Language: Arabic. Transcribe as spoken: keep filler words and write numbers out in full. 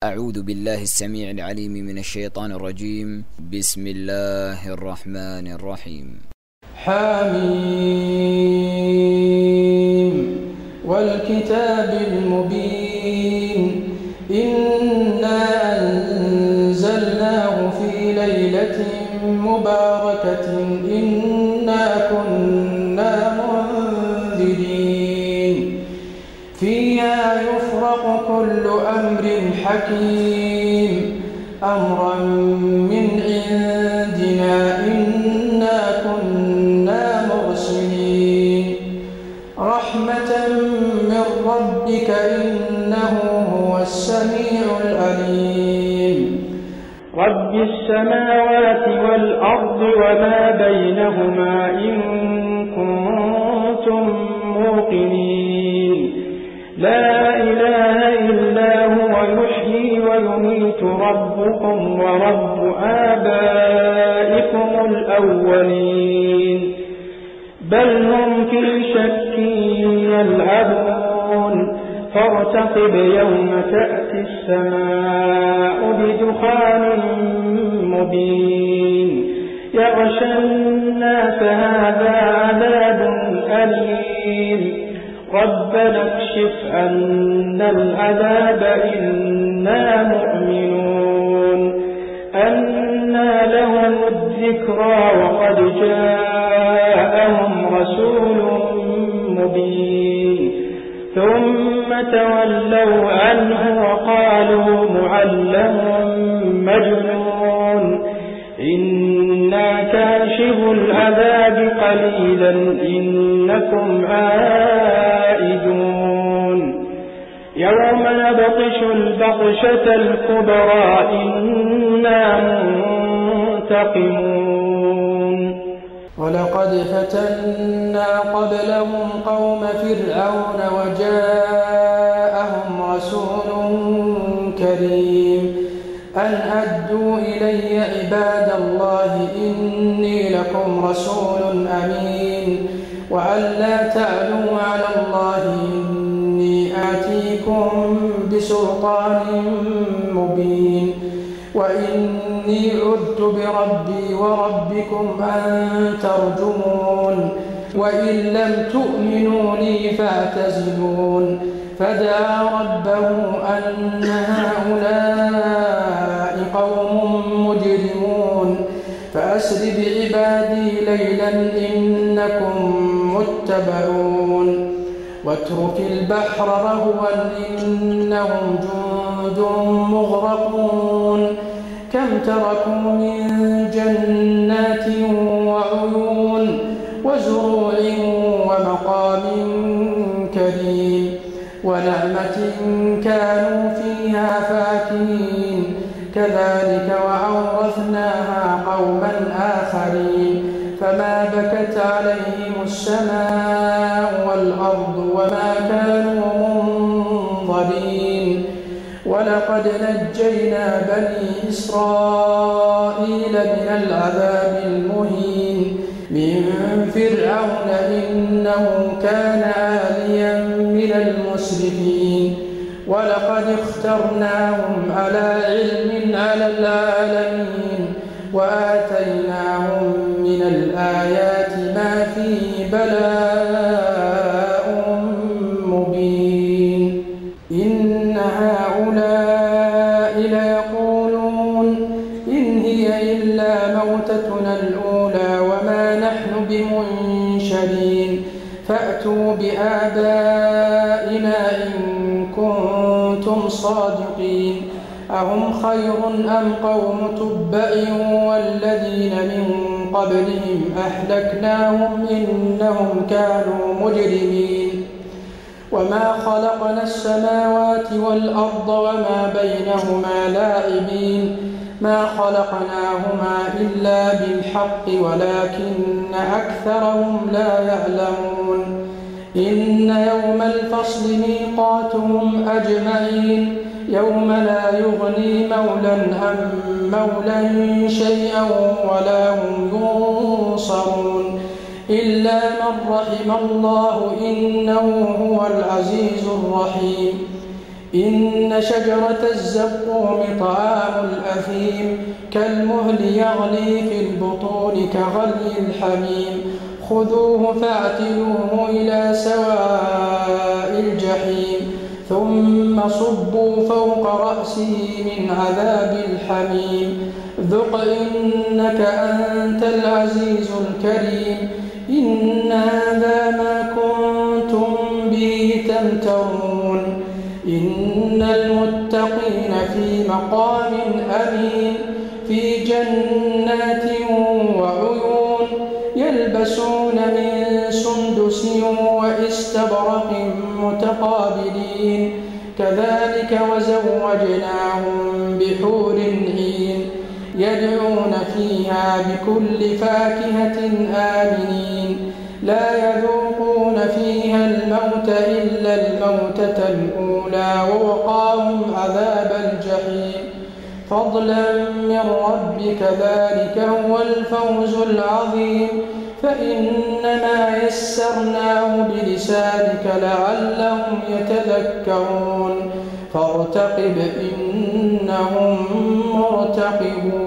أعوذ بالله السميع العليم من الشيطان الرجيم. بسم الله الرحمن الرحيم. حميم والكتاب المبين إنا أنزلناه في ليلة مباركة إنا كنا منذرين فيها يفرق كل أمر حكيم أمرا من عندنا إنا كنا مرسلين رحمة من ربك إنه هو السميع العليم. رب السماوات والأرض وما بينهما إن كنتم موقنين لا إله إلا هو يحيي ويميت ربكم ورب آبائكم الأولين بل هم في شك يلعبون فارتقب يوم تأتي السماء بدخان مبين يغشى الناس هذا عذاب أليم ربنا اكشف عنا العذاب إنا مؤمنون أنى لهم الذكرى وقد جاءهم رسول مبين ثم تولوا عنه وقالوا معلم مجنون إنا كاشف العذاب قليلا إنكم عائدون يوم نبطش البطشة الكبرى إنا منتقمون. ولقد فتنا قبلهم قوم فرعون وجاءهم رسول كريم أن أدوا إلي عباد الله إني لكم رسول أمين وأن لا تعلوا على الله إني آتيكم بسلطان مبين وإني عذت بربي وربكم أن ترجمون وإن لم تؤمنوا لي فاعتزلون. فدعا ربه أن هؤلاء قوم مجرمون فأسر بعبادي ليلا إنكم متبعون واترك البحر رهوا إنهم جند مغرقون كم تركوا من جنات وعيون وزروع ومقام كريم ونعمة كانوا فيها فاكهين كذلك وأورثناها قوما آخرين فما بكت عليهم السماء والأرض وما كانوا منظرين. ولقد نجينا بني إسرائيل من العذاب المهين من فرعون إنه كان عاليا من المسرفين ولقد اخترناهم على علم على العالمين وآتيناهم من الآيات ما فيه بلاء مبين. إن هؤلاء ليقولون إن هي إلا موتتنا الأولى وما نحن بمنشرين فأتوا بآبائنا إن كنتم صادقين أهم خير أم قوم تبع والذين من قبلهم أهلكناهم إنهم كانوا مجرمين. وما خلقنا السماوات والأرض وما بينهما لاعبين ما خلقناهما إلا بالحق ولكن أكثرهم لا يعلمون. إن يوم الفصل ميقاتهم أجمعين يوم لا يغني مولى عن مولى شيئا ولا هم ينصرون إلا من رحم الله إنه هو العزيز الرحيم. إن شجرة الزقوم طعام الأثيم كالمهل يغلي في البطون كغلي الحميم خذوه فاعتلوه إلى سواء الجحيم ثم صبوا فوق رأسه من عذاب الحميم ذق إنك أنت العزيز الكريم إن هذا ما كنتم به تمترون إن المتقين في مقام أمين في جنات وعيون يلبسون من سندس وإستبرق متقابلين كذلك وزوجناهم بحور عين يدعون فيها بكل فاكهة آمنين لا يذوقون فيها الموت إلا الموتة الأولى ووقاهم عذاب الجحيم فضلا من ربك ذلك هو الفوز العظيم فإنما يسرناه بلسانك لعلهم يتذكرون فارتقب إنهم مرتقبون